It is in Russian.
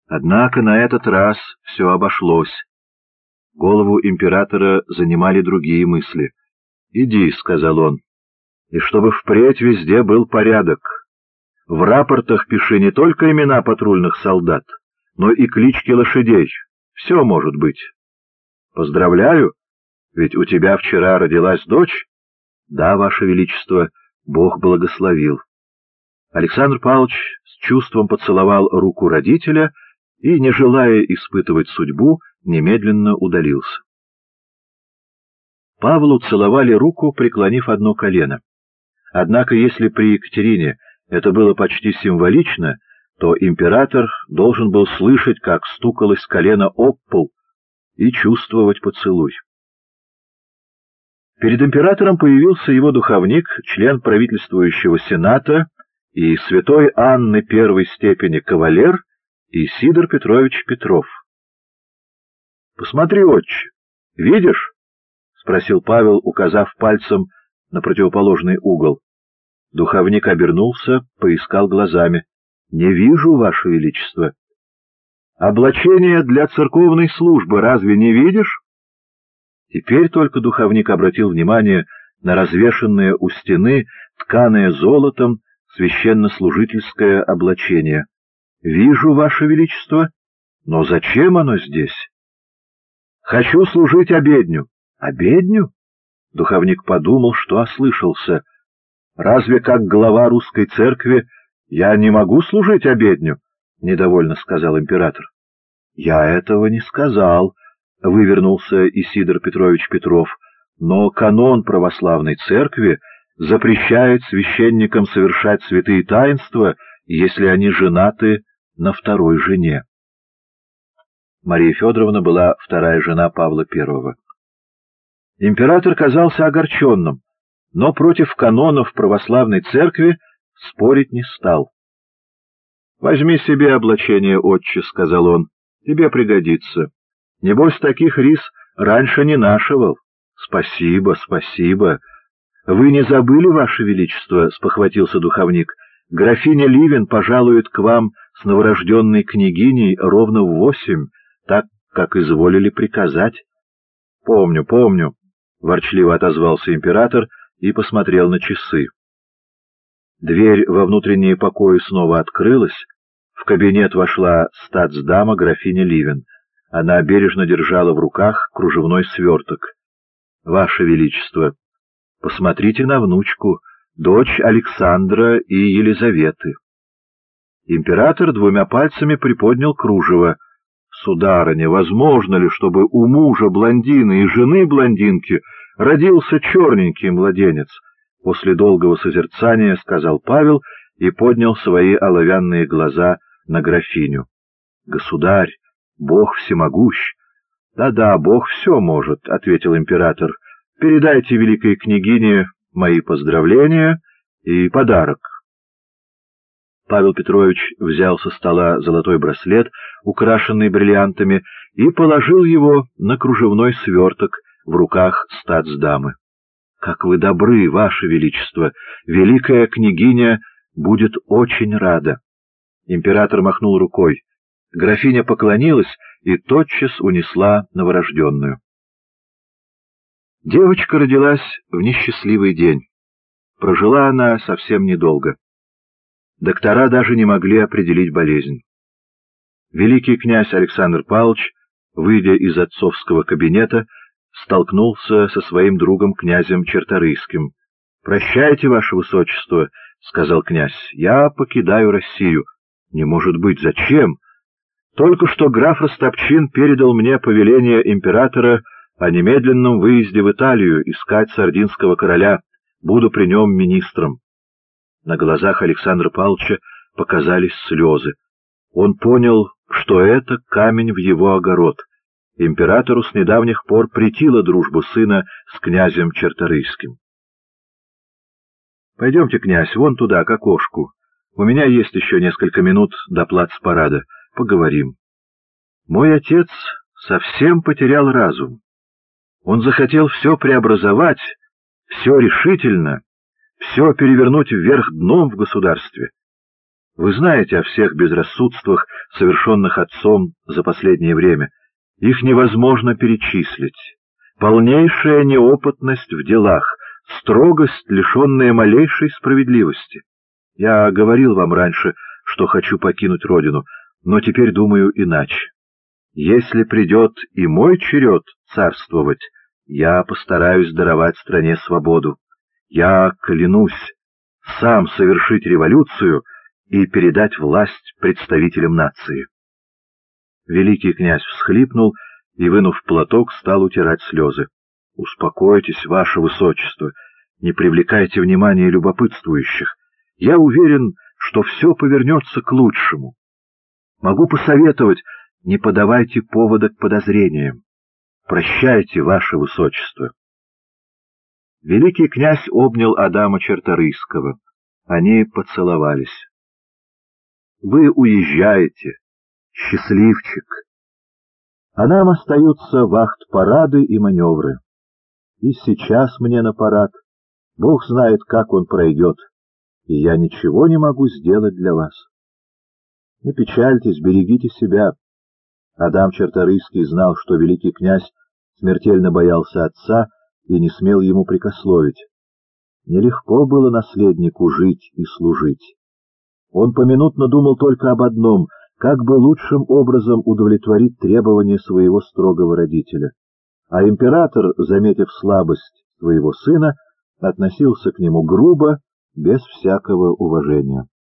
Однако на этот раз все обошлось. Голову императора занимали другие мысли. «Иди», — сказал он, — «и чтобы впредь везде был порядок. В рапортах пиши не только имена патрульных солдат, но и клички лошадей. Все может быть. Поздравляю, ведь у тебя вчера родилась дочь?» «Да, Ваше Величество, Бог благословил». Александр Павлович с чувством поцеловал руку родителя и, не желая испытывать судьбу, немедленно удалился. Павлу целовали руку, преклонив одно колено. Однако, если при Екатерине это было почти символично, то император должен был слышать, как стукалось колено об пол, и чувствовать поцелуй. Перед императором появился его духовник, член правительствующего сената и святой Анны первой степени кавалер Исидор Петрович Петров. «Посмотри, отче, видишь?» — спросил Павел, указав пальцем на противоположный угол. Духовник обернулся, поискал глазами. «Не вижу, Ваше Величество». «Облачение для церковной службы разве не видишь?» Теперь только духовник обратил внимание на развешанное у стены, тканое золотом, священнослужительское облачение. «Вижу, Ваше Величество, но зачем оно здесь?» «Хочу служить обедню». «Обедню?» Духовник подумал, что ослышался. «Разве как глава русской церкви я не могу служить обедню?» — недовольно сказал император. «Я этого не сказал», — вывернулся Исидор Петрович Петров, «но канон православной церкви запрещает священникам совершать святые таинства, если они женаты на второй жене». Мария Федоровна была вторая жена Павла I. Император казался огорченным, но против канонов православной церкви спорить не стал. «Возьми себе облачение, отче», — сказал он, — «тебе пригодится. Небось, таких рис раньше не нашивал». «Спасибо, спасибо». «Вы не забыли, Ваше Величество?» — спохватился духовник. «Графиня Ливен пожалует к вам с новорожденной княгиней ровно в 8, так, как изволили приказать». «Помню, помню», — ворчливо отозвался император и посмотрел на часы. Дверь во внутренние покои снова открылась. В кабинет вошла статсдама графиня Ливен. Она бережно держала в руках кружевной сверток. «Ваше Величество, посмотрите на внучку, дочь Александра и Елизаветы». Император двумя пальцами приподнял кружево. «Сударыня, возможно ли, чтобы у мужа блондина и жены блондинки родился черненький младенец?» После долгого созерцания сказал Павел и поднял свои оловянные глаза на графиню. «Государь, Бог всемогущ». «Да-да, Бог все может», — ответил император. «Передайте великой княгине мои поздравления и подарок». Павел Петрович взял со стола золотой браслет, украшенный бриллиантами, и положил его на кружевной сверток в руках статсдамы. «Как вы добры, Ваше Величество! Великая княгиня будет очень рада!» Император махнул рукой. Графиня поклонилась и тотчас унесла новорожденную. Девочка родилась в несчастливый день. Прожила она совсем недолго. Доктора даже не могли определить болезнь. Великий князь Александр Павлович, выйдя из отцовского кабинета, столкнулся со своим другом князем Черторийским. «Прощайте, ваше высочество», — сказал князь, — «я покидаю Россию». «Не может быть, зачем?» «Только что граф Растопчин передал мне повеление императора о немедленном выезде в Италию искать сардинского короля. Буду при нем министром». На глазах Александра Павловича показались слезы. Он понял, что это камень в его огород. Императору с недавних пор претила дружба сына с князем Черторийским. «Пойдемте, князь, вон туда, к окошку. У меня есть еще несколько минут до плацпарада. Поговорим». Мой отец совсем потерял разум. Он захотел все преобразовать, все решительно, все перевернуть вверх дном в государстве. Вы знаете о всех безрассудствах, совершенных отцом за последнее время. Их невозможно перечислить. Полнейшая неопытность в делах, строгость, лишенная малейшей справедливости. Я говорил вам раньше, что хочу покинуть родину, но теперь думаю иначе. Если придет и мой черед царствовать, я постараюсь даровать стране свободу. Я клянусь сам совершить революцию и передать власть представителям нации. Великий князь всхлипнул и, вынув платок, стал утирать слезы. — Успокойтесь, ваше высочество, не привлекайте внимания любопытствующих. Я уверен, что все повернется к лучшему. Могу посоветовать, не подавайте повода к подозрениям. Прощайте, ваше высочество. Великий князь обнял Адама Черторийского. Они поцеловались. — Вы уезжаете, счастливчик. А нам остаются вахт-парады и маневры. И сейчас мне на парад. Бог знает, как он пройдет, и я ничего не могу сделать для вас. Не печальтесь, берегите себя. Адам Черторийский знал, что великий князь смертельно боялся отца и не смел ему прекословить. Нелегко было наследнику жить и служить. Он поминутно думал только об одном — как бы лучшим образом удовлетворить требования своего строгого родителя. А император, заметив слабость своего сына, относился к нему грубо, без всякого уважения.